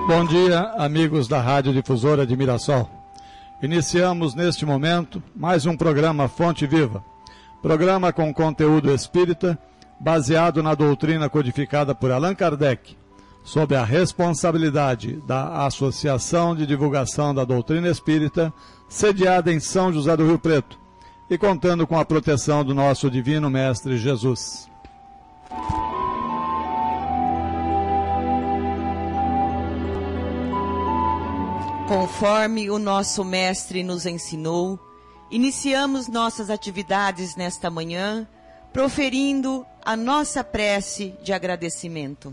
Bom dia, amigos da Rádio Difusora de Mirassol. Iniciamos neste momento mais um programa Fonte Viva. Programa com conteúdo espírita, baseado na doutrina codificada por Allan Kardec, sob a responsabilidade da Associação de Divulgação da Doutrina Espírita, sediada em São José do Rio Preto, e contando com a proteção do nosso Divino Mestre Jesus. Conforme o nosso Mestre nos ensinou, iniciamos nossas atividades nesta manhã, proferindo a nossa prece de agradecimento.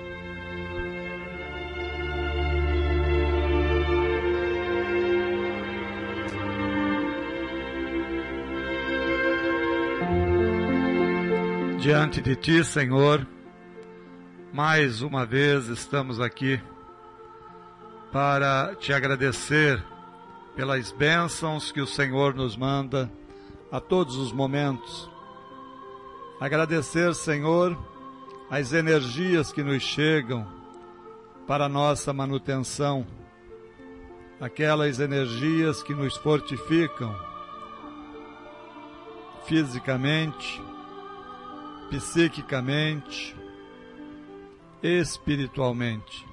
Diante de Ti, Senhor, mais uma vez estamos aqui para Te agradecer pelas bênçãos que o Senhor nos manda a todos os momentos. Agradecer, Senhor, as energias que nos chegam para a nossa manutenção, aquelas energias que nos fortificam fisicamente, psiquicamente, espiritualmente.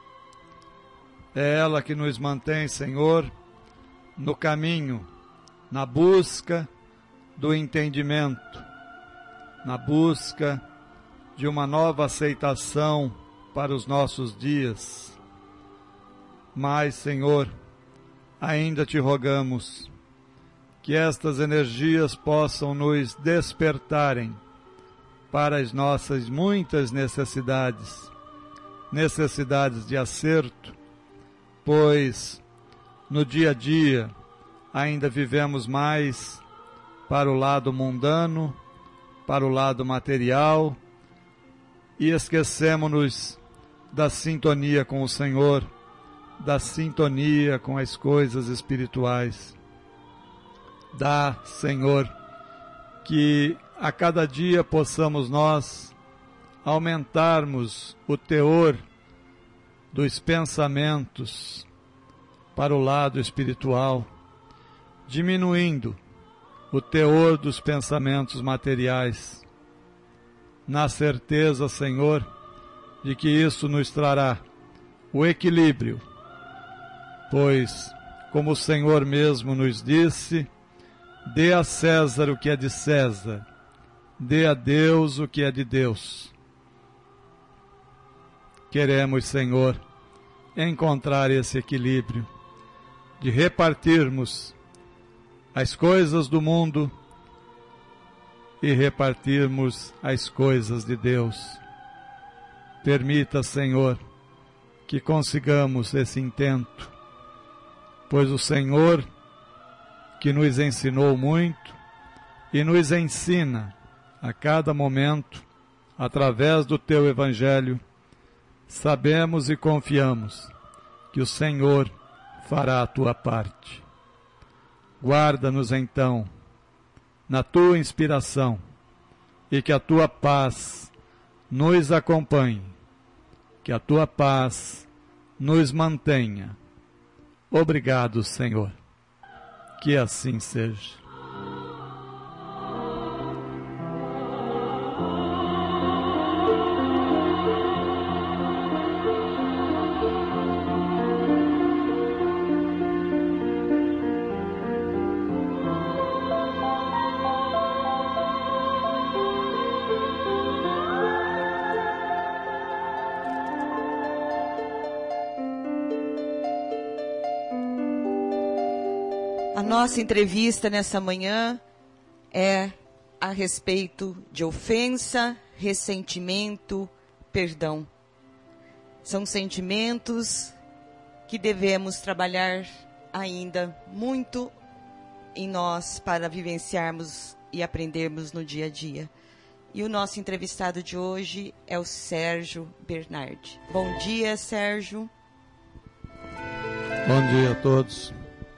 É ela que nos mantém, Senhor, no caminho, na busca do entendimento, na busca de uma nova aceitação para os nossos dias. Mas, Senhor, ainda te rogamos que estas energias possam nos despertarem para as nossas muitas necessidades de acerto, pois no dia a dia ainda vivemos mais para o lado mundano, para o lado material, e esquecemos-nos da sintonia com o Senhor, da sintonia com as coisas espirituais. Dá, Senhor, que a cada dia possamos nós aumentarmos o teor dos pensamentos para o lado espiritual, diminuindo o teor dos pensamentos materiais, na certeza, Senhor, de que isso nos trará o equilíbrio, pois, como o Senhor mesmo nos disse, dê a César o que é de César, dê a Deus o que é de Deus. Queremos, Senhor, encontrar esse equilíbrio, de repartirmos as coisas do mundo e repartirmos as coisas de Deus. Permita, Senhor, que consigamos esse intento, pois o Senhor, que nos ensinou muito e nos ensina a cada momento, através do Teu Evangelho, sabemos e confiamos que o Senhor fará a Tua parte. Guarda-nos então na Tua inspiração e que a Tua paz nos acompanhe, que a Tua paz nos mantenha. Obrigado, Senhor. Que assim seja. A nossa entrevista nessa manhã é a respeito de ofensa, ressentimento, perdão. São sentimentos que devemos trabalhar ainda muito em nós para vivenciarmos e aprendermos no dia a dia. E o nosso entrevistado de hoje é o Sérgio Bernardi. Bom dia, Sérgio. Bom dia a todos.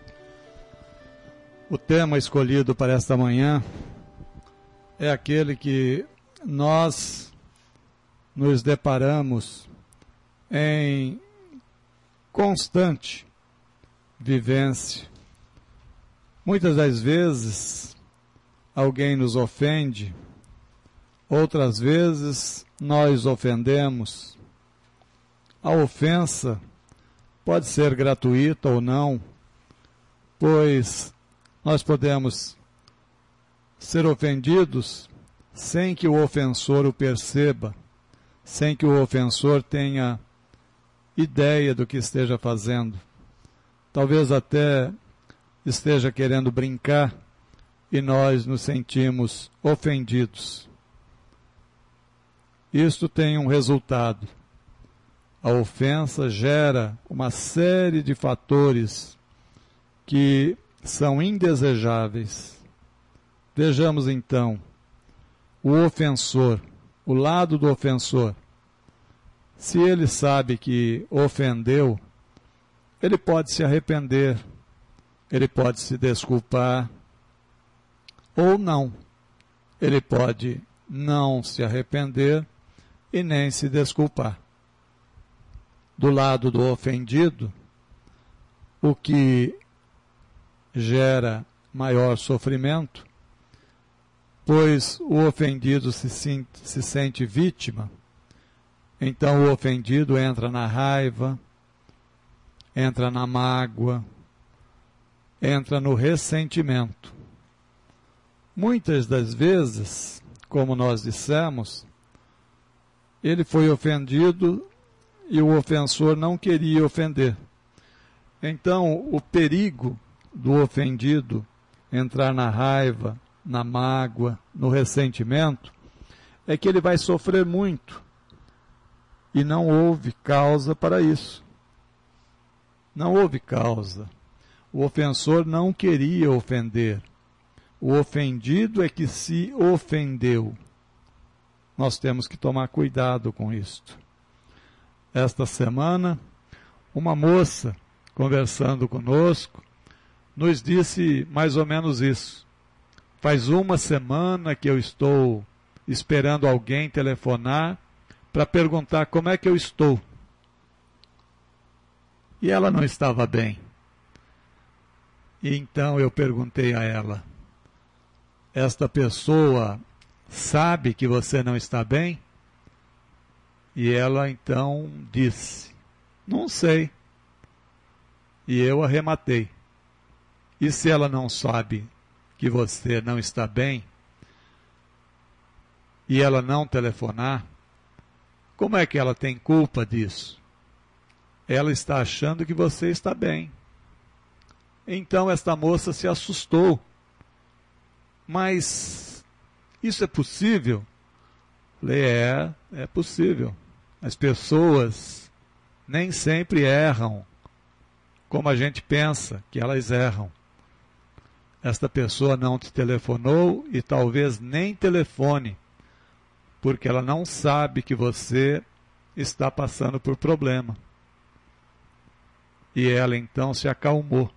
O tema escolhido para esta manhã é aquele que nós nos deparamos em constante vivência. Muitas das vezes alguém nos ofende, outras vezes nós ofendemos. A ofensa pode ser gratuita ou não, pois nós podemos ser ofendidos sem que o ofensor o perceba, sem que o ofensor tenha ideia do que esteja fazendo. Talvez até esteja querendo brincar e nós nos sentimos ofendidos. Isto tem um resultado. A ofensa gera uma série de fatores que são indesejáveis. Vejamos então o ofensor, o lado do ofensor. Se ele sabe que ofendeu, ele pode se arrepender, ele pode se desculpar, ou não. Ele pode não se arrepender e nem se desculpar. Do lado do ofendido, o que gera maior sofrimento, pois o ofendido se sente vítima, então o ofendido entra na raiva, entra na mágoa, entra no ressentimento. Muitas das vezes, como nós dissemos, ele foi ofendido e o ofensor não queria ofender. Então, o perigo do ofendido entrar na raiva, na mágoa, no ressentimento, é que ele vai sofrer muito e não houve causa para isso. Não houve causa. O ofensor não queria ofender. O ofendido é que se ofendeu. Nós temos que tomar cuidado com isto. Esta semana, uma moça, conversando conosco, nos disse mais ou menos isso. Faz uma semana que eu estou esperando alguém telefonar para perguntar como é que eu estou. E ela não estava bem. E então eu perguntei a ela, esta pessoa sabe que você não está bem? E ela então disse, não sei. E eu arrematei. E se ela não sabe que você não está bem, e ela não telefonar, como é que ela tem culpa disso? Ela está achando que você está bem. Então esta moça se assustou. Mas isso é possível? Falei, é possível. As pessoas nem sempre erram como a gente pensa que elas erram. Esta pessoa não te telefonou e talvez nem telefone, porque ela não sabe que você está passando por problema. E ela então se acalmou.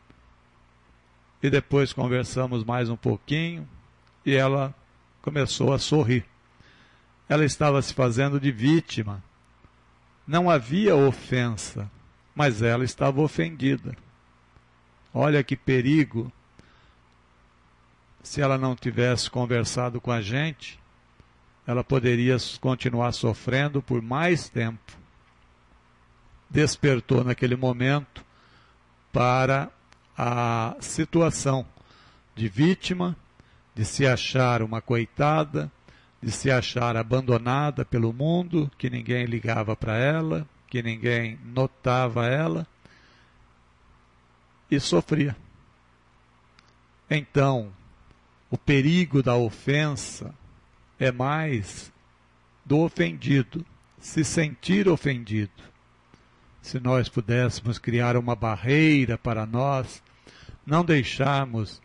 E depois conversamos mais um pouquinho e ela começou a sorrir. Ela estava se fazendo de vítima. Não havia ofensa, mas ela estava ofendida. Olha que perigo. Se ela não tivesse conversado com a gente, ela poderia continuar sofrendo por mais tempo. Despertou naquele momento para a situação de vítima, de se achar uma coitada, de se achar abandonada pelo mundo, que ninguém ligava para ela, que ninguém notava ela, e sofria. Então, o perigo da ofensa é mais do ofendido, se sentir ofendido. Se nós pudéssemos criar uma barreira para nós, não deixarmos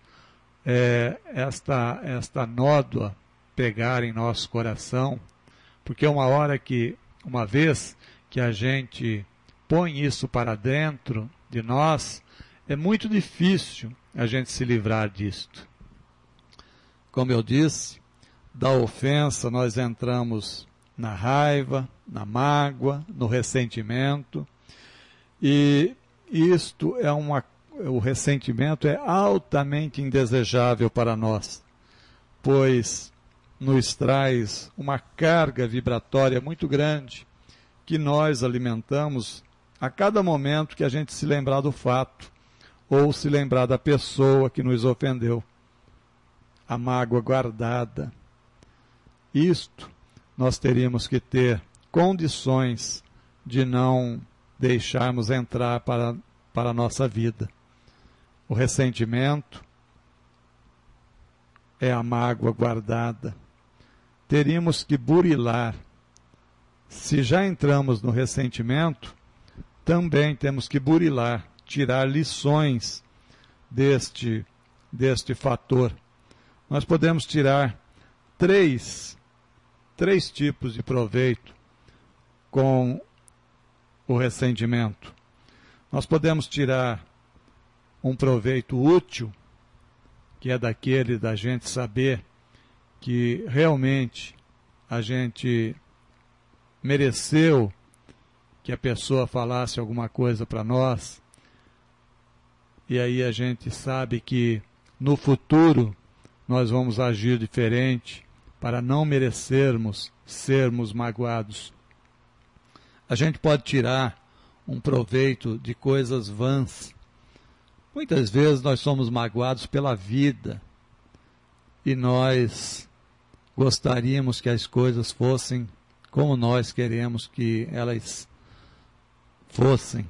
esta nódoa pegar em nosso coração, porque uma vez que a gente põe isso para dentro de nós, é muito difícil a gente se livrar disto. Como eu disse, da ofensa nós entramos na raiva, na mágoa, no ressentimento, E isto o ressentimento é altamente indesejável para nós, pois nos traz uma carga vibratória muito grande que nós alimentamos a cada momento que a gente se lembrar do fato ou se lembrar da pessoa que nos ofendeu. A mágoa guardada. Isto nós teríamos que ter condições de não deixarmos entrar para a nossa vida. O ressentimento é a mágoa guardada. Teríamos que burilar. Se já entramos no ressentimento, também temos que burilar, tirar lições deste fator. Nós podemos tirar três tipos de proveito com o ressentimento. Nós podemos tirar um proveito útil, que é daquele da gente saber que realmente a gente mereceu que a pessoa falasse alguma coisa para nós, e aí a gente sabe que no futuro nós vamos agir diferente para não merecermos sermos magoados. A gente pode tirar um proveito de coisas vãs. Muitas vezes nós somos magoados pela vida e nós gostaríamos que as coisas fossem como nós queremos que elas fossem.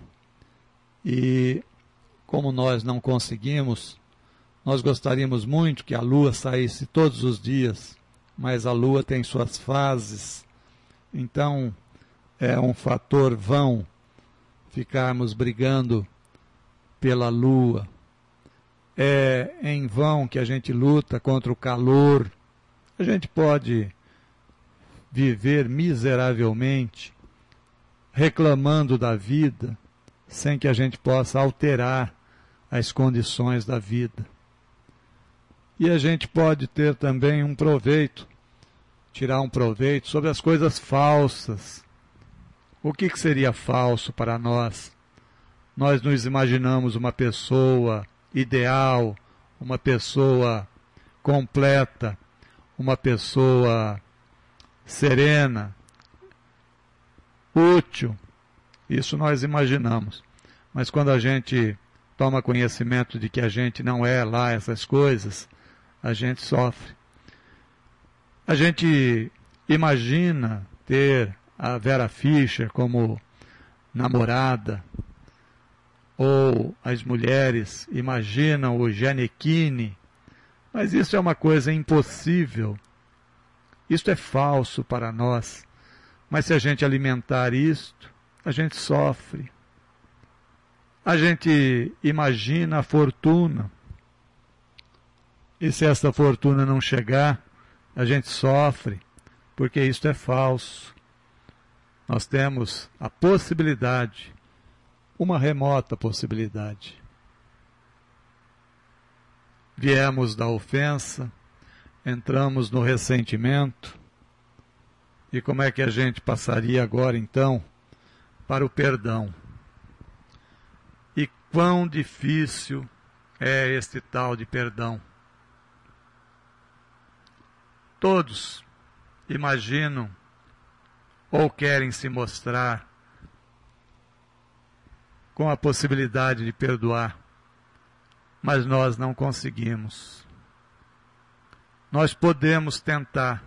E como nós não conseguimos, nós gostaríamos muito que a lua saísse todos os dias, mas a lua tem suas fases, então é um fator vão ficarmos brigando pela lua. É em vão que a gente luta contra o calor. A gente pode viver miseravelmente, reclamando da vida, sem que a gente possa alterar as condições da vida. E a gente pode ter também um proveito, tirar um proveito sobre as coisas falsas. O que seria falso para nós? Nós nos imaginamos uma pessoa ideal, uma pessoa completa, uma pessoa serena, útil. Isso nós imaginamos. Mas quando a gente toma conhecimento de que a gente não é lá essas coisas, a gente sofre. A gente imagina ter a Vera Fischer como namorada, ou as mulheres imaginam o Gianecchini, mas isso é uma coisa impossível. Isto é falso para nós. Mas se a gente alimentar isto, a gente sofre. A gente imagina a fortuna. E se essa fortuna não chegar, a gente sofre, porque isto é falso. Nós temos a possibilidade, uma remota possibilidade. Viemos da ofensa, entramos no ressentimento, e como é que a gente passaria agora então para o perdão? E quão difícil é este tal de perdão? Todos imaginam ou querem se mostrar com a possibilidade de perdoar, mas nós não conseguimos. Nós podemos tentar.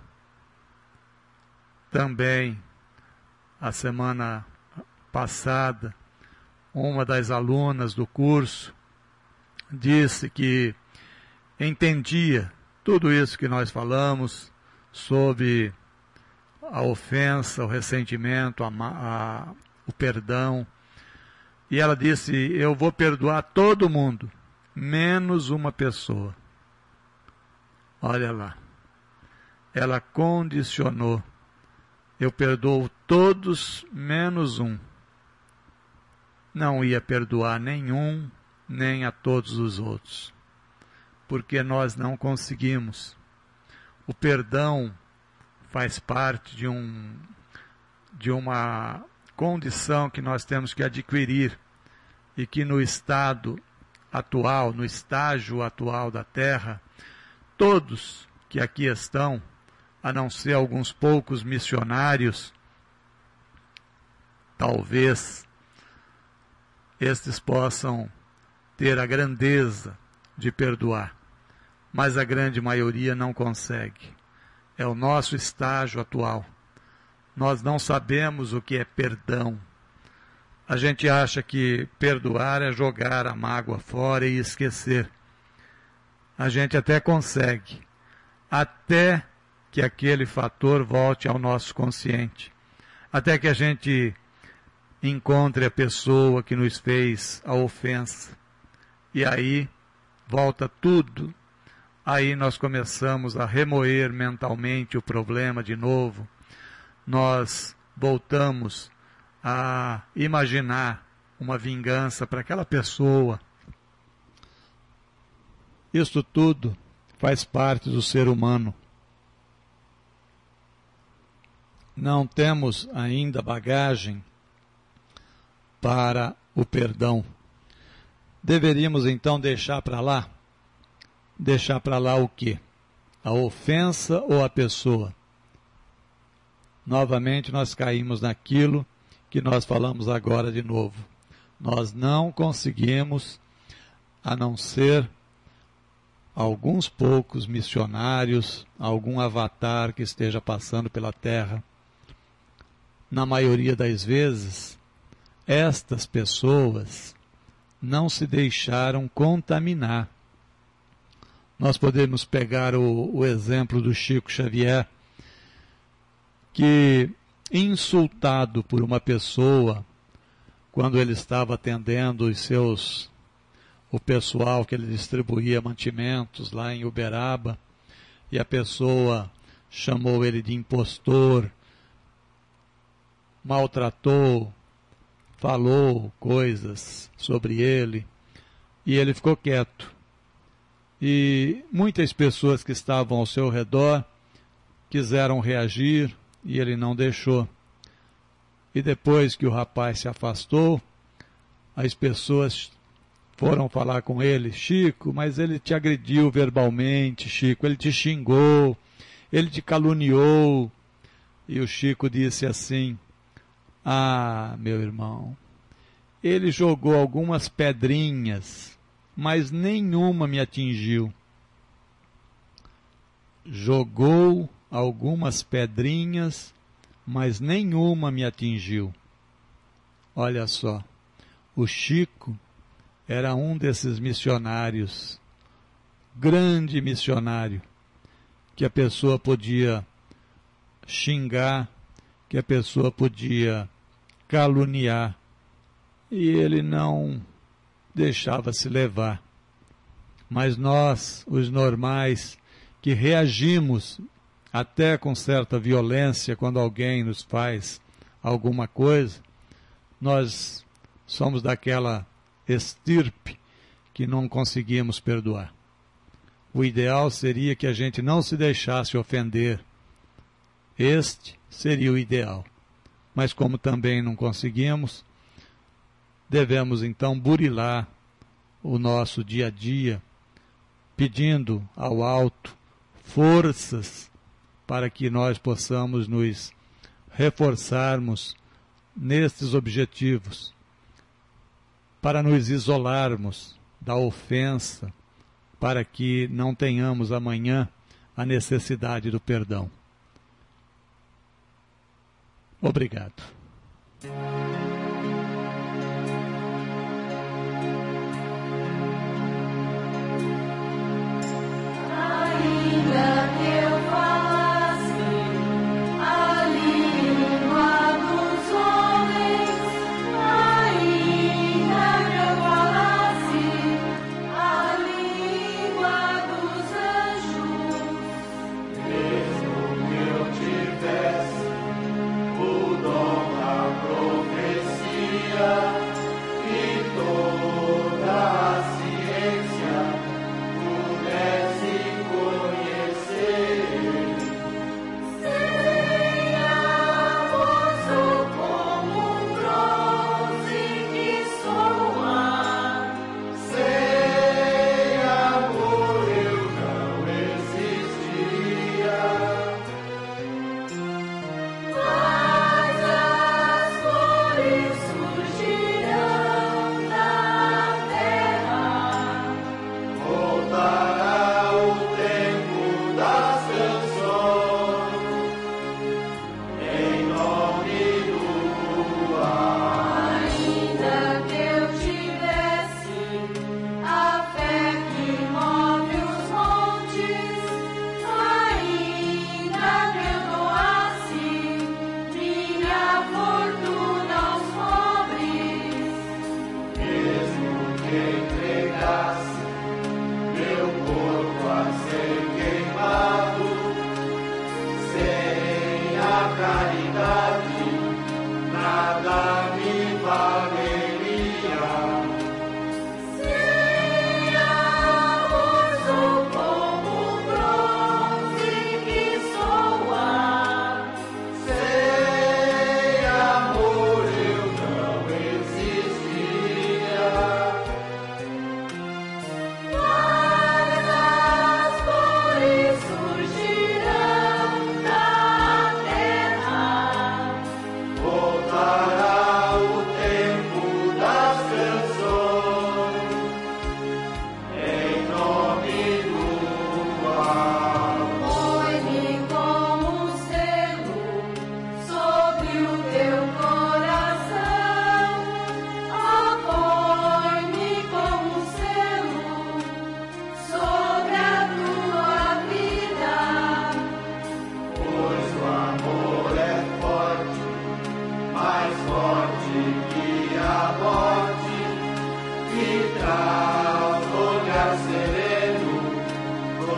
Também, a semana passada, uma das alunas do curso disse que entendia tudo isso que nós falamos sobre a ofensa, o ressentimento, o perdão. E ela disse, eu vou perdoar todo mundo, menos uma pessoa. Olha lá. Ela condicionou. Eu perdoo todos, menos um. Não ia perdoar nenhum, nem a todos os outros. Porque nós não conseguimos. O perdão faz parte de uma condição que nós temos que adquirir e que no estado atual, no estágio atual da Terra, todos que aqui estão, a não ser alguns poucos missionários, talvez estes possam ter a grandeza de perdoar, mas a grande maioria não consegue. É o nosso estágio atual. Nós não sabemos o que é perdão. A gente acha que perdoar é jogar a mágoa fora e esquecer. A gente até consegue, até que aquele fator volte ao nosso consciente, até que a gente encontre a pessoa que nos fez a ofensa. E aí volta tudo. Aí nós começamos a remoer mentalmente o problema de novo. Nós voltamos a imaginar uma vingança para aquela pessoa. Isso tudo faz parte do ser humano. Não temos ainda bagagem para o perdão. Deveríamos então deixar para lá? Deixar para lá o quê? A ofensa ou a pessoa? Novamente nós caímos naquilo que nós falamos agora de novo. Nós não conseguimos, a não ser alguns poucos missionários, algum avatar que esteja passando pela Terra. Na maioria das vezes, estas pessoas não se deixaram contaminar. Nós podemos pegar o exemplo do Chico Xavier, que, insultado por uma pessoa, quando ele estava atendendo o pessoal que ele distribuía mantimentos lá em Uberaba, e a pessoa chamou ele de impostor, maltratou, falou coisas sobre ele, e ele ficou quieto. E muitas pessoas que estavam ao seu redor quiseram reagir, e ele não deixou. E depois que o rapaz se afastou, as pessoas foram falar com ele: Chico, mas ele te agrediu verbalmente, Chico, ele te xingou, ele te caluniou. E o Chico disse assim: ah, meu irmão, ele jogou algumas pedrinhas, mas nenhuma me atingiu. Jogou algumas pedrinhas, mas nenhuma me atingiu. Olha só, o Chico era um desses missionários, grande missionário, que a pessoa podia xingar, que a pessoa podia caluniar, e ele não deixava se levar. Mas nós, os normais, que reagimos até com certa violência quando alguém nos faz alguma coisa, nós somos daquela estirpe que não conseguimos perdoar. O ideal seria que a gente não se deixasse ofender. Este seria o ideal. Mas como também não conseguimos, devemos então burilar o nosso dia a dia, pedindo ao alto forças para que nós possamos nos reforçarmos nestes objetivos, para nos isolarmos da ofensa, para que não tenhamos amanhã a necessidade do perdão. Obrigado. Mesmo que eu tivesse o dom da profecia,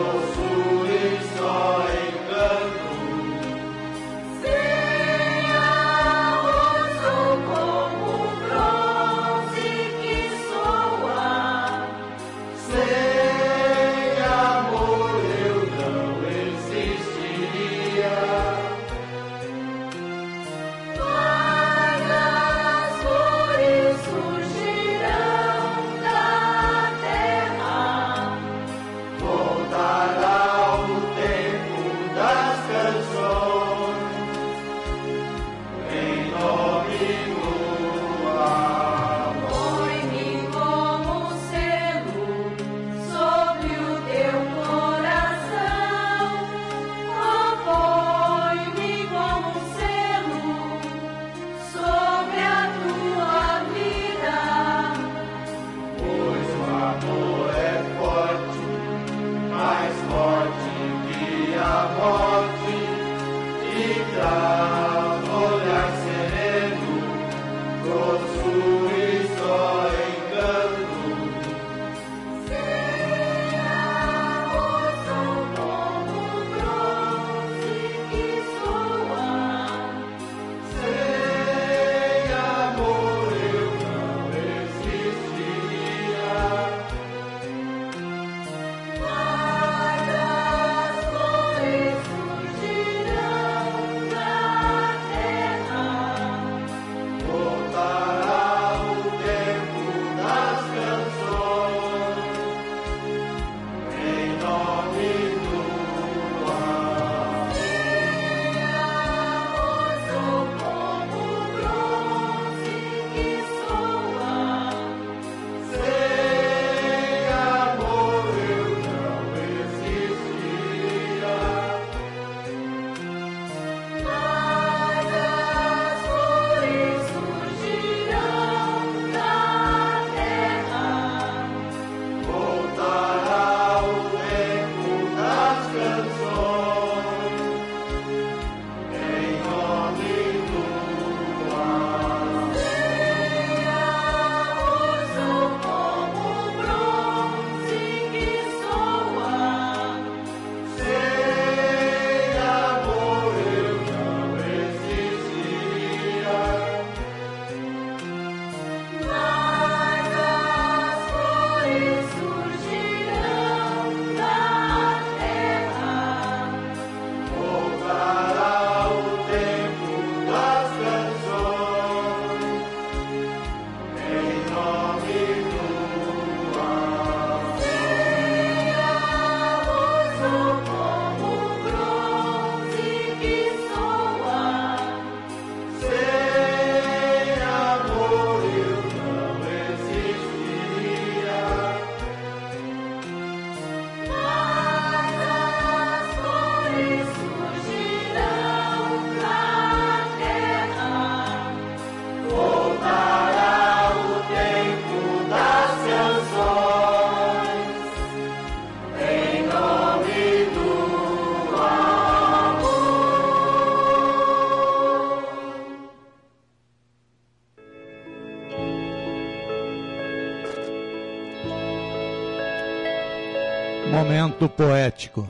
Momento poético.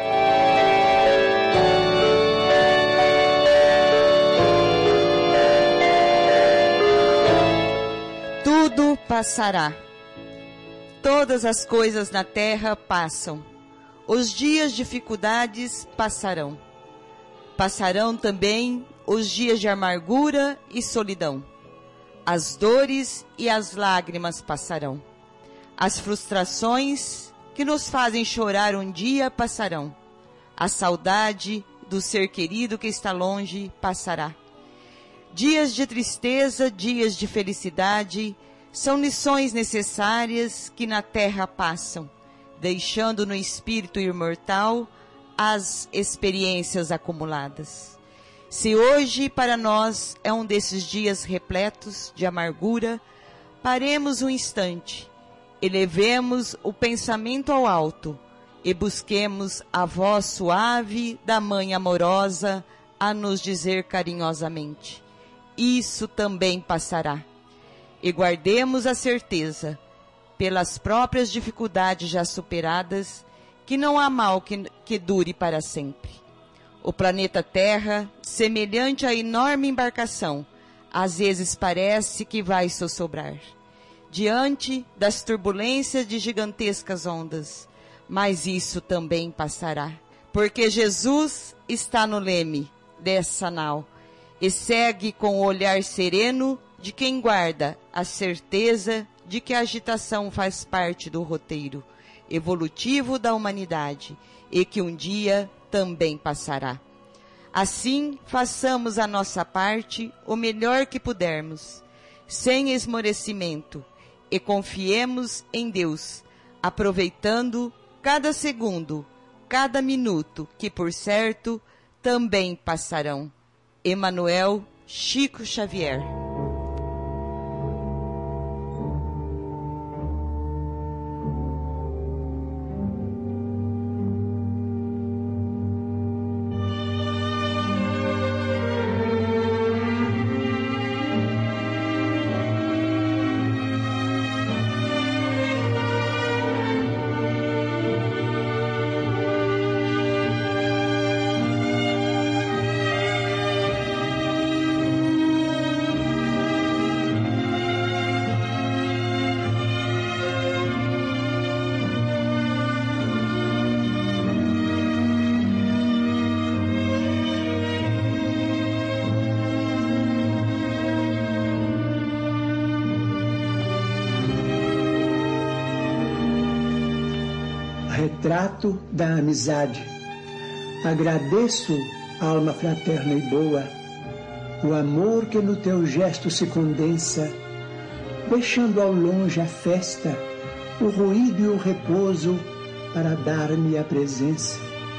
Tudo passará. Todas as coisas na terra passam. Os dias de dificuldades passarão. Passarão também os dias de amargura e solidão. As dores e as lágrimas passarão. As frustrações que nos fazem chorar um dia passarão. A saudade do ser querido que está longe passará. Dias de tristeza, dias de felicidade, são lições necessárias que na terra passam, deixando no espírito imortal as experiências acumuladas. Se hoje para nós é um desses dias repletos de amargura, paremos um instante, elevemos o pensamento ao alto e busquemos a voz suave da Mãe amorosa a nos dizer carinhosamente: isso também passará. E guardemos a certeza, pelas próprias dificuldades já superadas, que não há mal que dure para sempre. O planeta Terra, semelhante à enorme embarcação, às vezes parece que vai sossobrar diante das turbulências de gigantescas ondas, mas isso também passará, porque Jesus está no leme dessa nau e segue com o olhar sereno de quem guarda a certeza de que a agitação faz parte do roteiro evolutivo da humanidade e que um dia também passará. Assim, façamos a nossa parte o melhor que pudermos, sem esmorecimento, e confiemos em Deus, aproveitando cada segundo, cada minuto, que por certo também passarão. Emmanuel Chico Xavier. Retrato da amizade. Agradeço, alma fraterna e boa, o amor que no teu gesto se condensa, deixando ao longe a festa, o ruído e o repouso para dar-me a presença.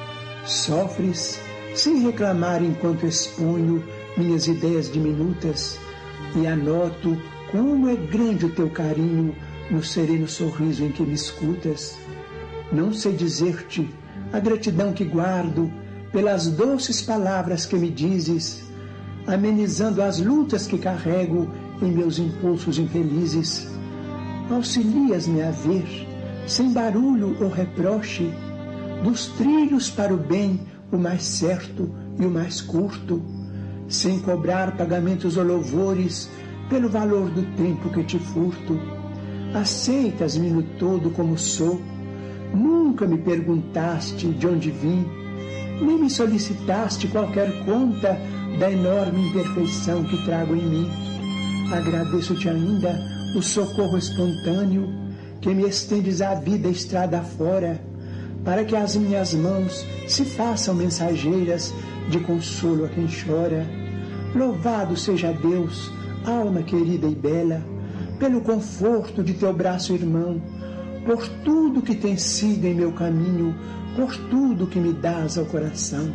Sofres sem reclamar enquanto exponho minhas ideias diminutas e anoto como é grande o teu carinho no sereno sorriso em que me escutas. Não sei dizer-te a gratidão que guardo pelas doces palavras que me dizes, amenizando as lutas que carrego em meus impulsos infelizes. Auxilias-me a ver, sem barulho ou reproche, dos trilhos para o bem o mais certo e o mais curto, sem cobrar pagamentos ou louvores pelo valor do tempo que te furto. Aceitas-me no todo como sou. Nunca me perguntaste de onde vim, nem me solicitaste qualquer conta da enorme imperfeição que trago em mim. Agradeço-te ainda o socorro espontâneo que me estendes a vida estrada fora, para que as minhas mãos se façam mensageiras de consolo a quem chora. Louvado seja Deus, alma querida e bela, pelo conforto de teu braço irmão, por tudo que tens sido em meu caminho, por tudo que me dás ao coração.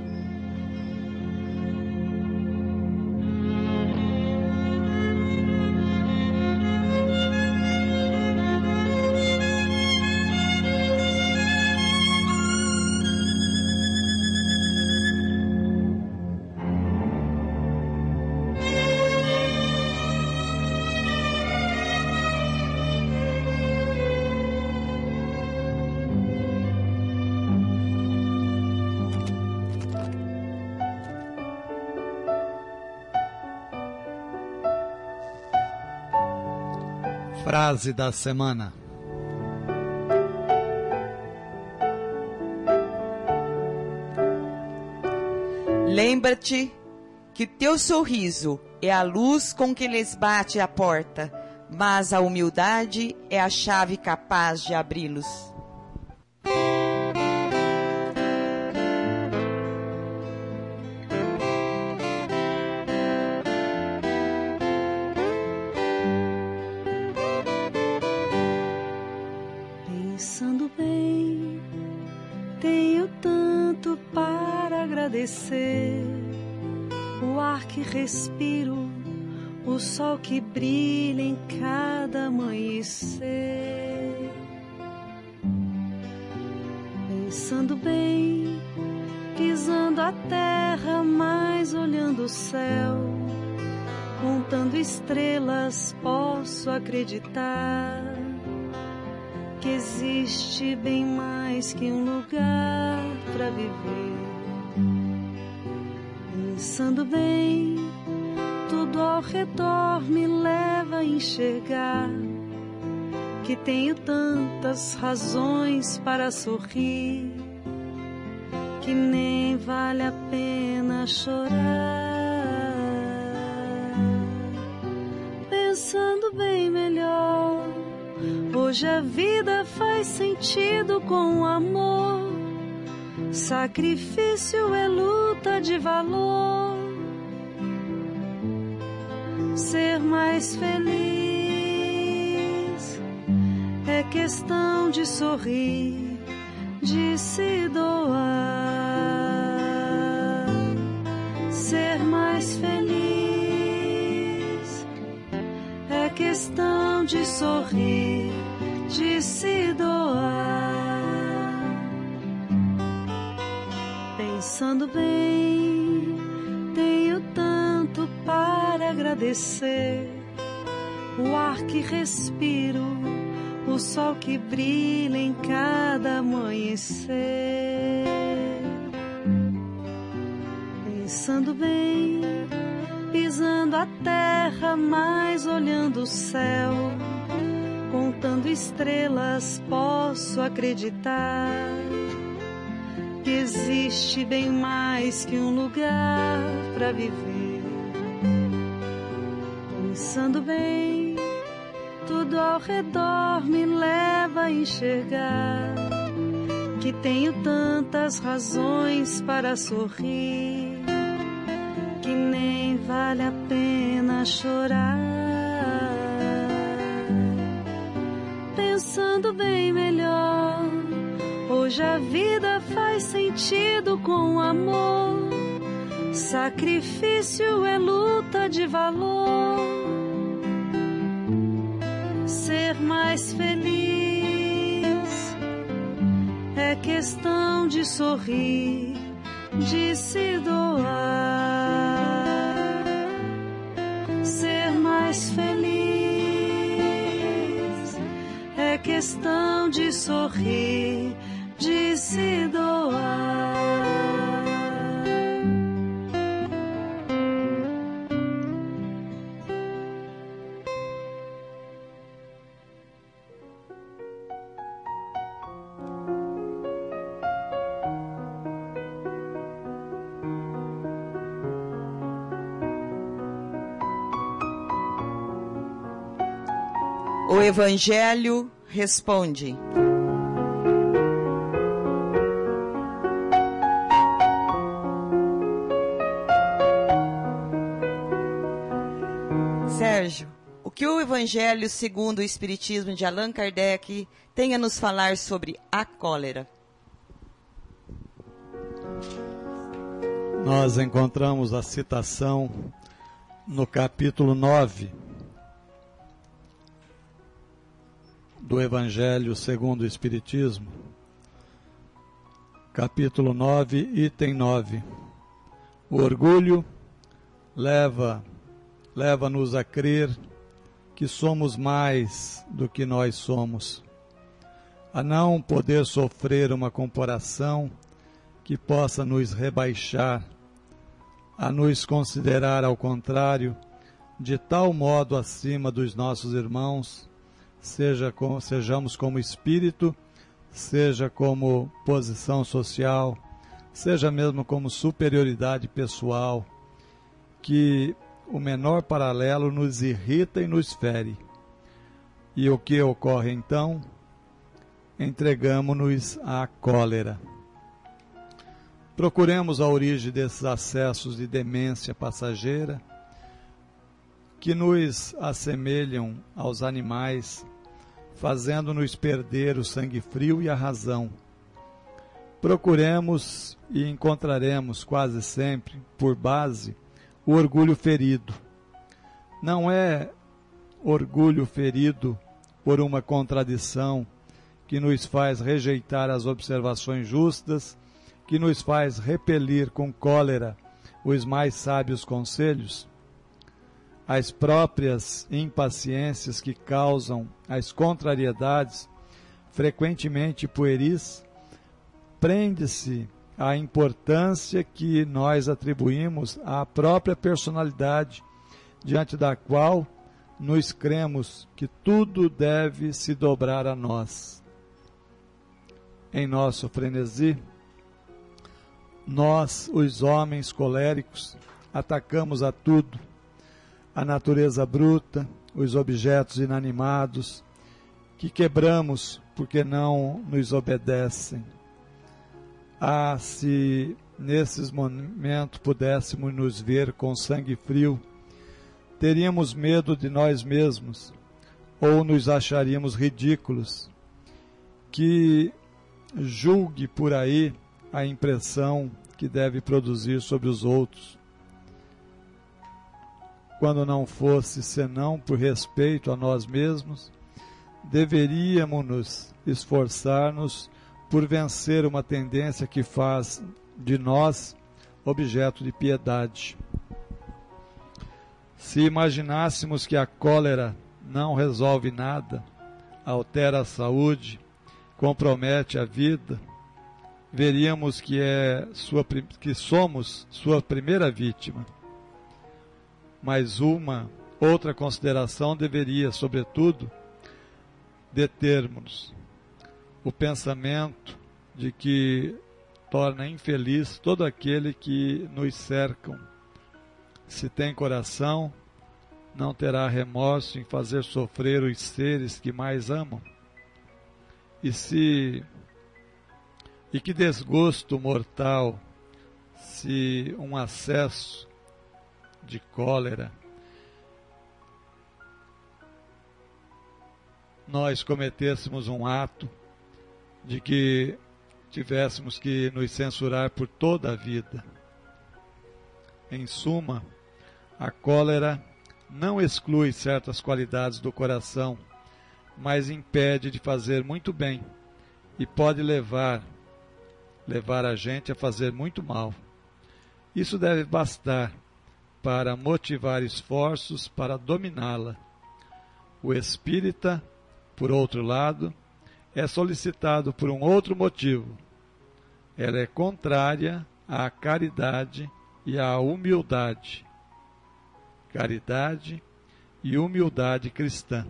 Frase da semana. Lembra-te que teu sorriso é a luz com que lhes bate a porta, mas a humildade é a chave capaz de abri-los. Pensando bem, tenho tanto para agradecer. O ar que respiro, o sol que brilha em cada amanhecer. Pensando bem, pisando a terra, mas olhando o céu, contando estrelas, posso acreditar que existe bem mais que um lugar para viver. Pensando bem, tudo ao redor me leva a enxergar que tenho tantas razões para sorrir, que nem vale a pena chorar. Pensando bem melhor, hoje a vida faz sentido com amor. Sacrifício é luta de valor. Ser mais feliz é questão de sorrir, de se doar. Ser mais feliz é questão de sorrir, de se doar. Pensando bem, tenho tanto para agradecer. O ar que respiro, o sol que brilha em cada amanhecer. Pensando bem, pisando a terra, mas olhando o céu, contando estrelas, posso acreditar que existe bem mais que um lugar para viver. Pensando bem, tudo ao redor me leva a enxergar que tenho tantas razões para sorrir, que nem vale a pena chorar. Pensando bem melhor, hoje a vida faz sentido com amor. Sacrifício é luta de valor. Ser mais feliz é questão de sorrir, de se doar. Ser mais feliz é questão de sorrir, de se doar. O Evangelho responde. Sérgio, o que o Evangelho segundo o Espiritismo de Allan Kardec tem a nos falar sobre a cólera? Nós encontramos a citação no capítulo 9 do Evangelho segundo o Espiritismo, capítulo 9, item 9. O orgulho leva-nos a crer que somos mais do que nós somos, a não poder sofrer uma comparação que possa nos rebaixar, a nos considerar, ao contrário, de tal modo acima dos nossos irmãos, sejamos como espírito, seja como posição social, seja mesmo como superioridade pessoal, que o menor paralelo nos irrita e nos fere. E o que ocorre então? Entregamo-nos à cólera. Procuremos a origem desses acessos de demência passageira, que nos assemelham aos animais, fazendo-nos perder o sangue frio e a razão. Procuremos e encontraremos quase sempre, por base, o orgulho ferido. Não é orgulho ferido por uma contradição que nos faz rejeitar as observações justas, que nos faz repelir com cólera os mais sábios conselhos. As próprias impaciências que causam as contrariedades frequentemente pueris, prende-se à importância que nós atribuímos à própria personalidade, diante da qual nos cremos que tudo deve se dobrar a nós. Em nosso frenesi, nós, os homens coléricos, atacamos a tudo, a natureza bruta, os objetos inanimados, que quebramos porque não nos obedecem. Ah, se nesses momentos pudéssemos nos ver com sangue frio, teríamos medo de nós mesmos, ou nos acharíamos ridículos. Que julgue por aí a impressão que deve produzir sobre os outros, quando não fosse senão por respeito a nós mesmos, deveríamos nos esforçar-nos por vencer uma tendência que faz de nós objeto de piedade. Se imaginássemos que a cólera não resolve nada, altera a saúde, compromete a vida, veríamos que somos sua primeira vítima. Mas outra consideração deveria, sobretudo, determos-nos. O pensamento de que torna infeliz todo aquele que nos cercam. Se tem coração, não terá remorso em fazer sofrer os seres que mais amam. E que desgosto mortal se um acesso de cólera nós cometêssemos um ato de que tivéssemos que nos censurar por toda a vida. Em suma, a cólera não exclui certas qualidades do coração, mas impede de fazer muito bem e pode levar a gente a fazer muito mal. Isso deve bastar para motivar esforços para dominá-la. O espírita, por outro lado, é solicitado por um outro motivo. Ela é contrária à caridade e à humildade. Caridade e humildade cristã.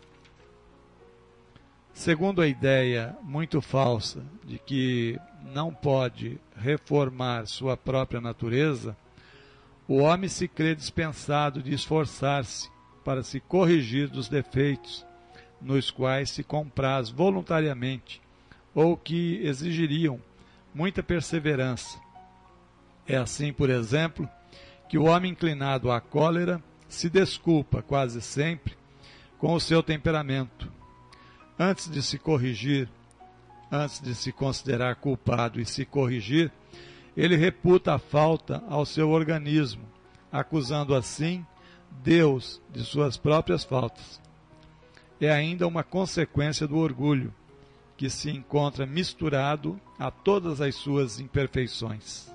Segundo a ideia muito falsa de que não pode reformar sua própria natureza, o homem se crê dispensado de esforçar-se para se corrigir dos defeitos, nos quais se compraz voluntariamente, ou que exigiriam muita perseverança. É assim, por exemplo, que o homem inclinado à cólera se desculpa quase sempre com o seu temperamento. Antes de se corrigir, antes de se considerar culpado e se corrigir, ele reputa a falta ao seu organismo, acusando assim Deus de suas próprias faltas. É ainda uma consequência do orgulho, que se encontra misturado a todas as suas imperfeições.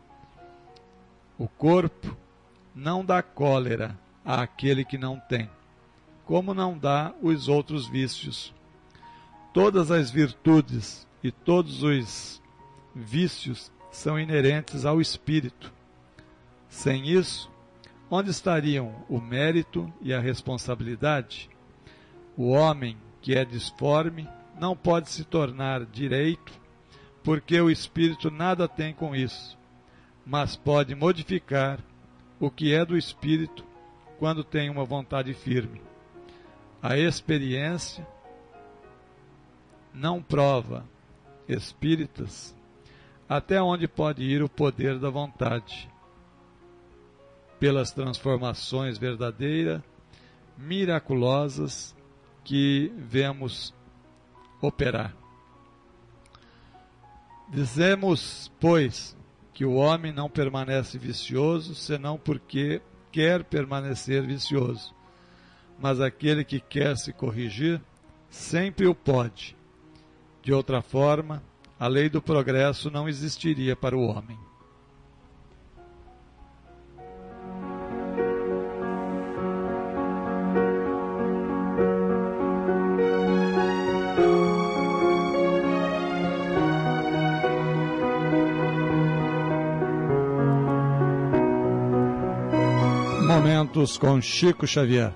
O corpo não dá cólera àquele que não tem, como não dá os outros vícios. Todas as virtudes e todos os vícios são inerentes ao espírito. Sem isso, onde estariam o mérito e a responsabilidade? O homem que é disforme não pode se tornar direito, porque o espírito nada tem com isso, mas pode modificar o que é do espírito quando tem uma vontade firme. A experiência não prova, espíritas, até onde pode ir o poder da vontade, pelas transformações verdadeiras, miraculosas, que vemos operar. Dizemos, pois, que o homem não permanece vicioso, senão porque quer permanecer vicioso. Mas aquele que quer se corrigir, sempre o pode. De outra forma, a lei do progresso não existiria para o homem. Momentos com Chico Xavier.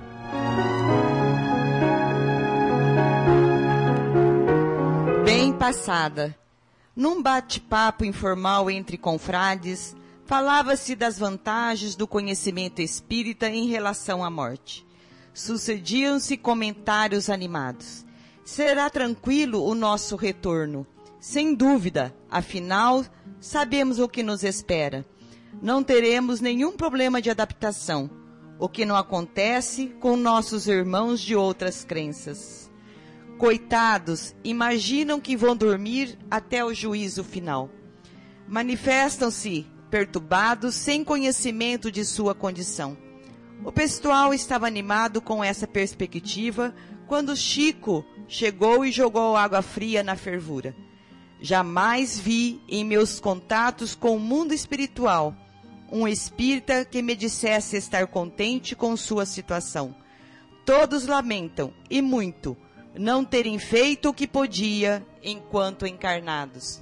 Bem passada. Num bate-papo informal entre confrades, falava-se das vantagens do conhecimento espírita em relação à morte. Sucediam-se comentários animados. Será tranquilo o nosso retorno? Sem dúvida, afinal, sabemos o que nos espera. Não teremos nenhum problema de adaptação, o que não acontece com nossos irmãos de outras crenças. Coitados, imaginam que vão dormir até o juízo final. Manifestam-se perturbados, sem conhecimento de sua condição. O pessoal estava animado com essa perspectiva quando Chico chegou e jogou água fria na fervura. Jamais vi em meus contatos com o mundo espiritual um espírita que me dissesse estar contente com sua situação. Todos lamentam, e muito, não terem feito o que podia enquanto encarnados.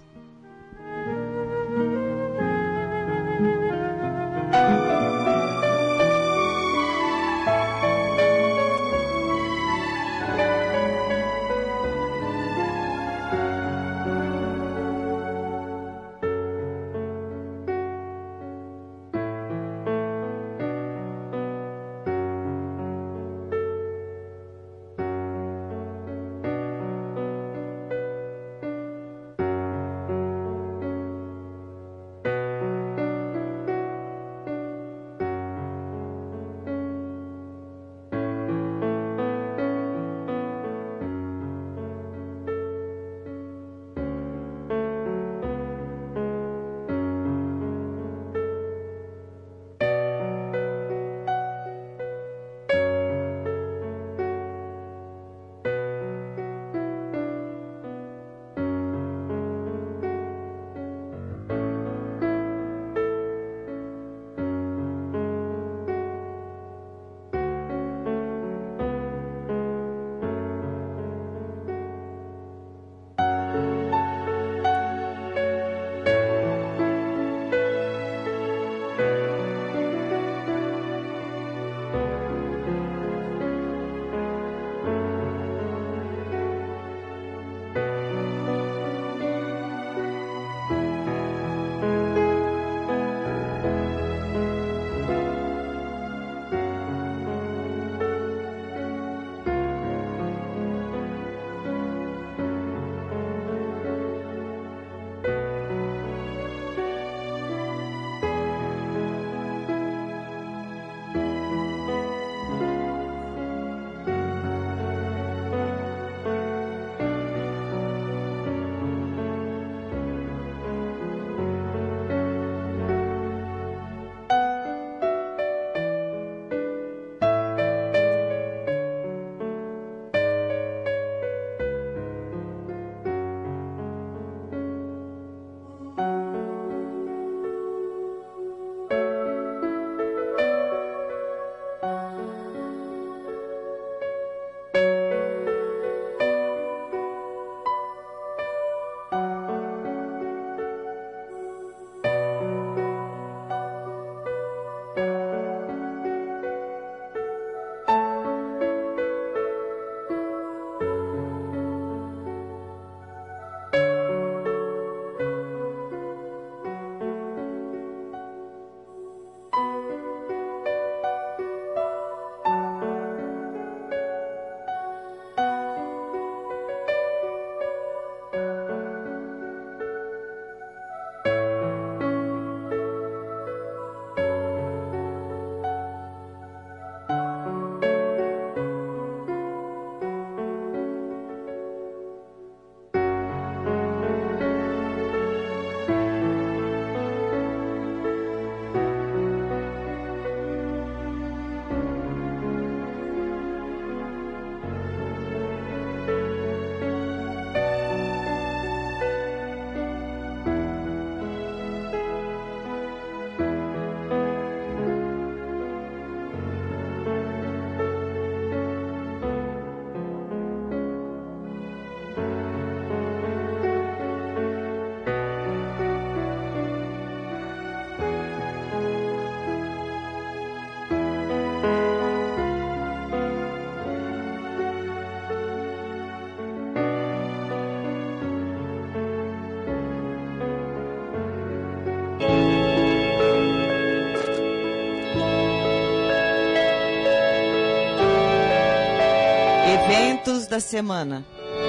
Pensamentos da semana.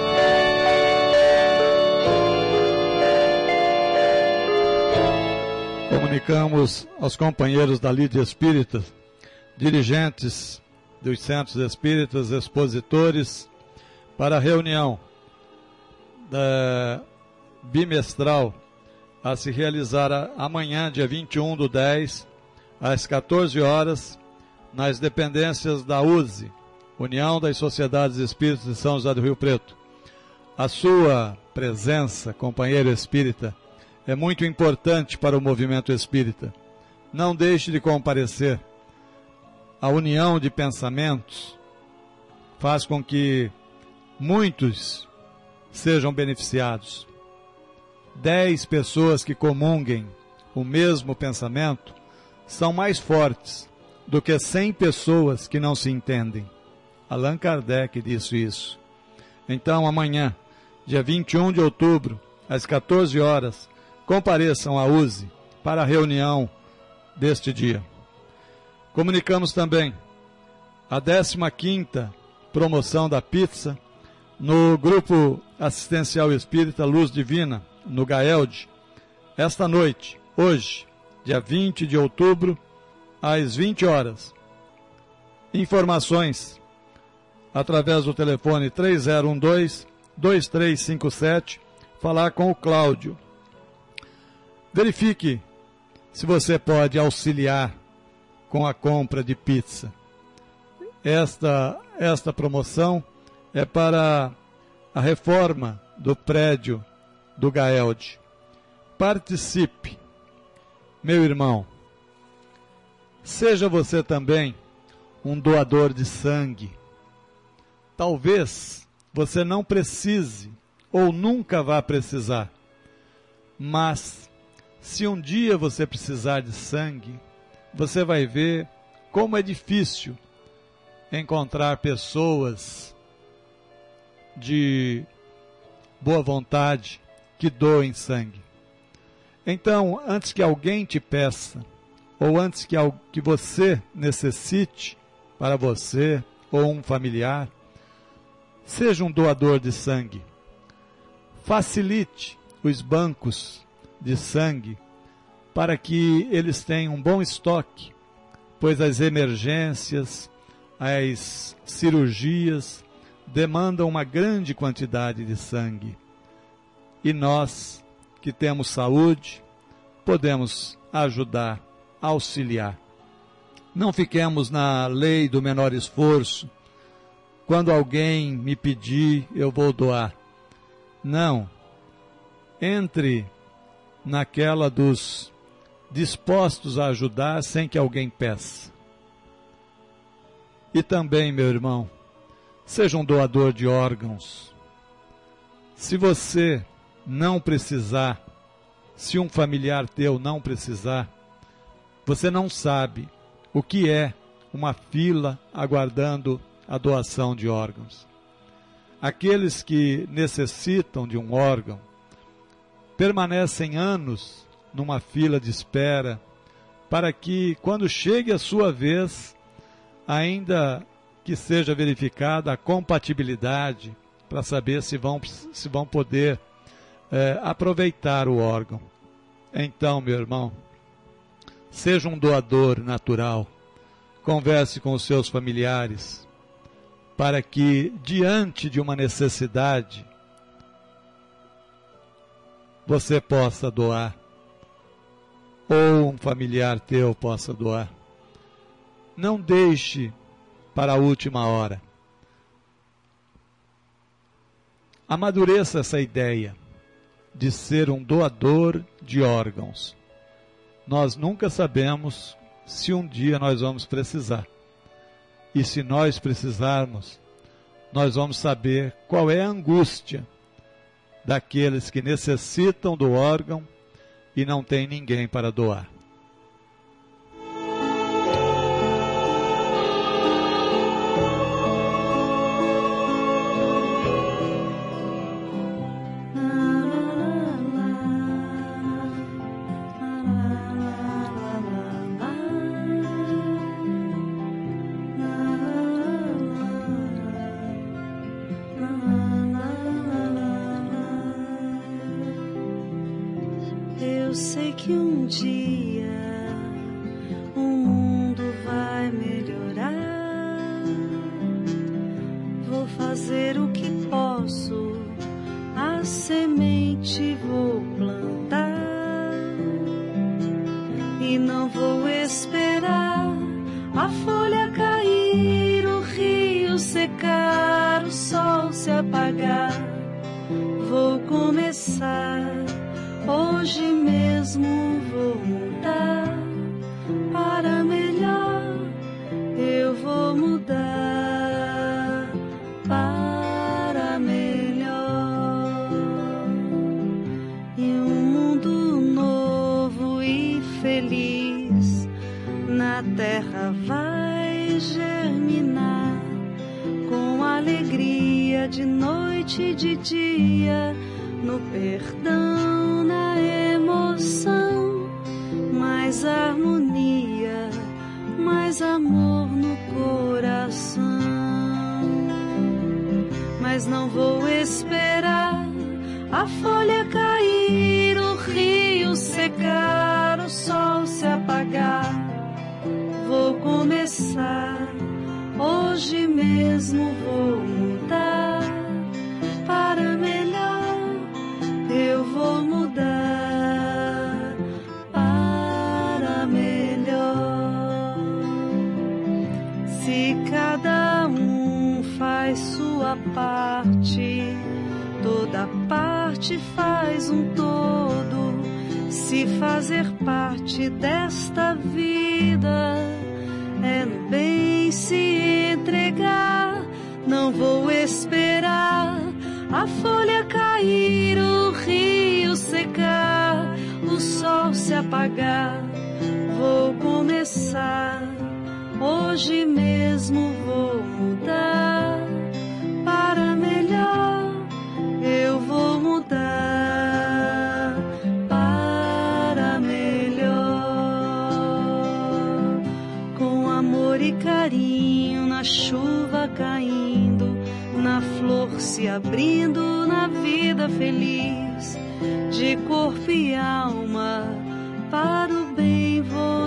Comunicamos aos companheiros da Lídia Espírita, dirigentes dos centros espíritas, expositores, para a reunião bimestral a se realizar amanhã, dia 21/10, às 14 horas, nas dependências da USE, União das Sociedades Espíritas de São José do Rio Preto. A sua presença, companheiro espírita, é muito importante para o movimento espírita. Não deixe de comparecer. A união de pensamentos faz com que muitos sejam beneficiados. 10 pessoas que comunguem o mesmo pensamento são mais fortes do que 100 pessoas que não se entendem. Allan Kardec disse isso. Então, amanhã, dia 21 de outubro, às 14 horas, compareçam à USE para a reunião deste dia. Comunicamos também a 15ª promoção da pizza no Grupo Assistencial Espírita Luz Divina, no Gaelde, esta noite, hoje, dia 20 de outubro, às 20 horas. Informações através do telefone 3012-2357, falar com o Cláudio. Verifique se você pode auxiliar com a compra de pizza. Esta promoção é para a reforma do prédio do Gaelde. Participe, meu irmão. Seja você também um doador de sangue. Talvez você não precise ou nunca vá precisar, mas se um dia você precisar de sangue, você vai ver como é difícil encontrar pessoas de boa vontade que doem sangue. Então, antes que alguém te peça, ou antes que você necessite para você ou um familiar, seja um doador de sangue. Facilite os bancos de sangue para que eles tenham um bom estoque, pois as emergências, as cirurgias demandam uma grande quantidade de sangue. E nós, que temos saúde, podemos ajudar, auxiliar. Não fiquemos na lei do menor esforço. Quando alguém me pedir, eu vou doar. Não. Entre naquela dos dispostos a ajudar sem que alguém peça. E também, meu irmão, seja um doador de órgãos. Se você não precisar, se um familiar teu não precisar, você não sabe o que é uma fila aguardando a doação de órgãos. Aqueles que necessitam de um órgão permanecem anos numa fila de espera para que, quando chegue a sua vez, ainda que seja verificada a compatibilidade para saber se vão poder aproveitar o órgão. Então, meu irmão, seja um doador natural. Converse com os seus familiares para que, diante de uma necessidade, você possa doar, ou um familiar teu possa doar. Não deixe para a última hora. Amadureça essa ideia de ser um doador de órgãos. Nós nunca sabemos se um dia nós vamos precisar. E se nós precisarmos, nós vamos saber qual é a angústia daqueles que necessitam do órgão e não tem ninguém para doar. dia o mundo vai melhorar. Vou fazer o que posso, a semente vou plantar. E não vou esperar a folha cair, o rio secar, o sol se apagar. Vou começar, hoje mesmo vou mudar para melhor. Eu vou mudar para melhor. E um mundo novo e feliz na terra vai germinar, com alegria de noite e de dia, no perdão, na emoção, mais harmonia, mais amor no coração. Mas não vou esperar a folha cair, o rio secar, o sol se apagar. Vou começar, hoje mesmo vou mudar para melhor. Eu vou mudar para melhor. Se cada um faz sua parte, toda parte faz um todo. Se fazer parte desta vida é no bem se entregar. Não vou esperar a folha cair, o rio secar, o sol se apagar. Vou começar, hoje mesmo vou mudar para melhor. Eu vou mudar para melhor. Com amor e carinho, na chuva caindo, na flor se abrindo, na vida feliz, de corpo e alma, para o bem vou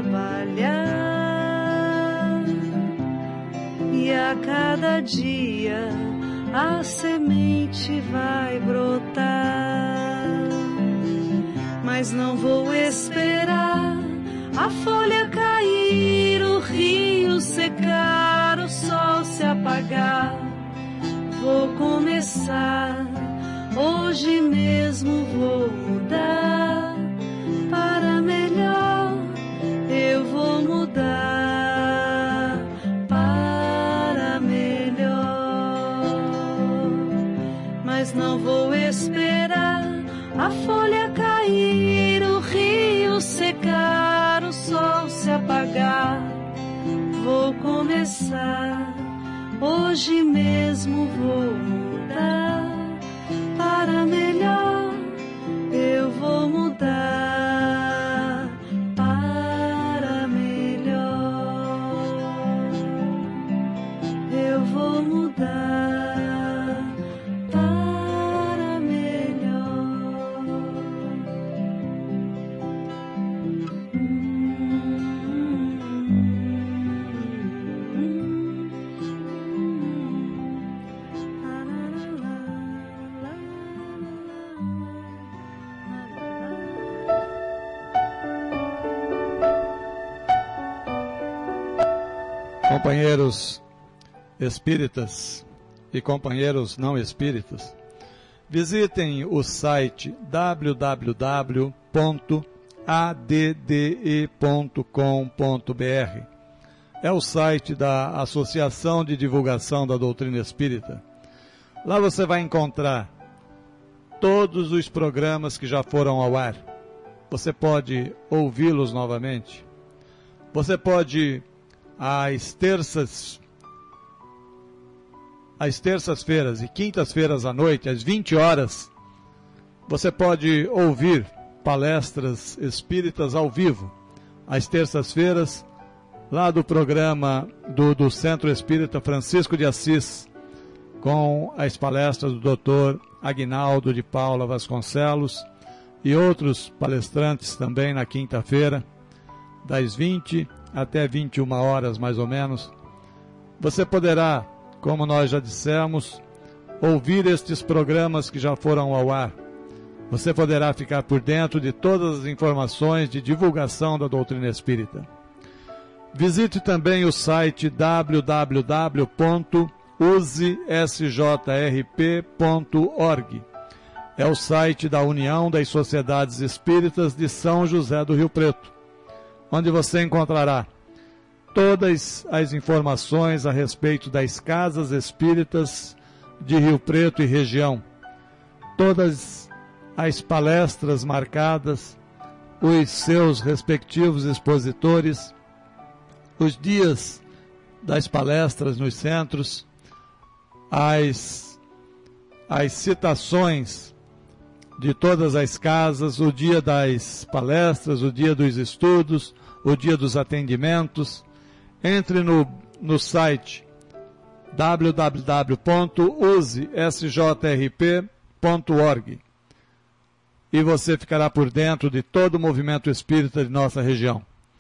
trabalhar. E a cada dia a semente vai brotar. Mas não vou esperar a folha cair, o rio secar, o sol se apagar. Vou começar, hoje mesmo vou mudar para melhor. Eu vou mudar para melhor. Mas não vou esperar a folha cair, o rio secar, o sol se apagar. Vou começar, hoje mesmo vou mudar para melhor. Eu vou mudar para melhor. Eu vou mudar para melhor. Companheiros espíritas e companheiros não espíritas, visitem o site www.adde.com.br. É o site da Associação de Divulgação da Doutrina Espírita. Lá você vai encontrar todos os programas que já foram ao ar. Você pode ouvi-los novamente. Você pode, às terças-feiras e quintas-feiras à noite, às 20 horas, você pode ouvir palestras espíritas ao vivo. Às terças-feiras, lá do programa do Centro Espírita Francisco de Assis, com as palestras do Dr. Aguinaldo de Paula Vasconcelos e outros palestrantes também na quinta-feira, das 20 até 21 horas mais ou menos. Você poderá, como nós já dissemos, ouvir estes programas que já foram ao ar. Você poderá ficar por dentro de todas as informações de divulgação da doutrina espírita. Visite também o site www.usesjrp.org. É o site da União das Sociedades Espíritas de São José do Rio Preto, onde você encontrará todas as informações a respeito das casas espíritas de Rio Preto e região, todas as palestras marcadas, os seus respectivos expositores, os dias das palestras nos centros, as citações de todas as casas, o dia das palestras, o dia dos estudos, o dia dos atendimentos. Entre no site www.usesjrp.org e você ficará por dentro de todo o movimento espírita de nossa região.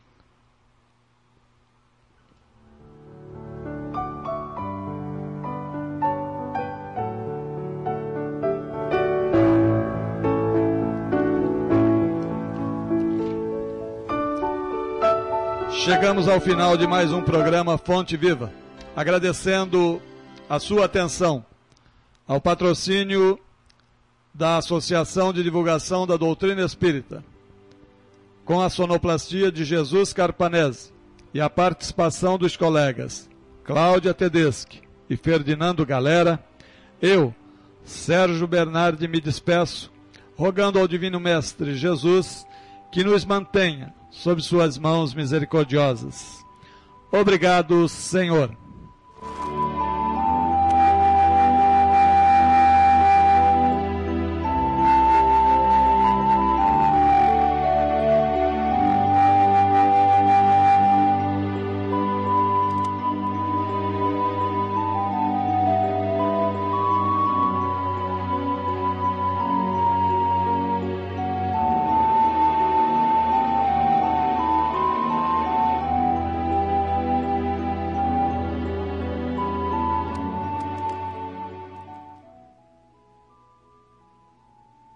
Chegamos ao final de mais um programa Fonte Viva, agradecendo a sua atenção ao patrocínio da Associação de Divulgação da Doutrina Espírita, com a sonoplastia de Jesus Carpanese e a participação dos colegas Cláudia Tedeschi e Ferdinando Galera. Eu, Sérgio Bernardi, me despeço, rogando ao Divino Mestre Jesus que nos mantenha sob suas mãos misericordiosas. Obrigado, Senhor.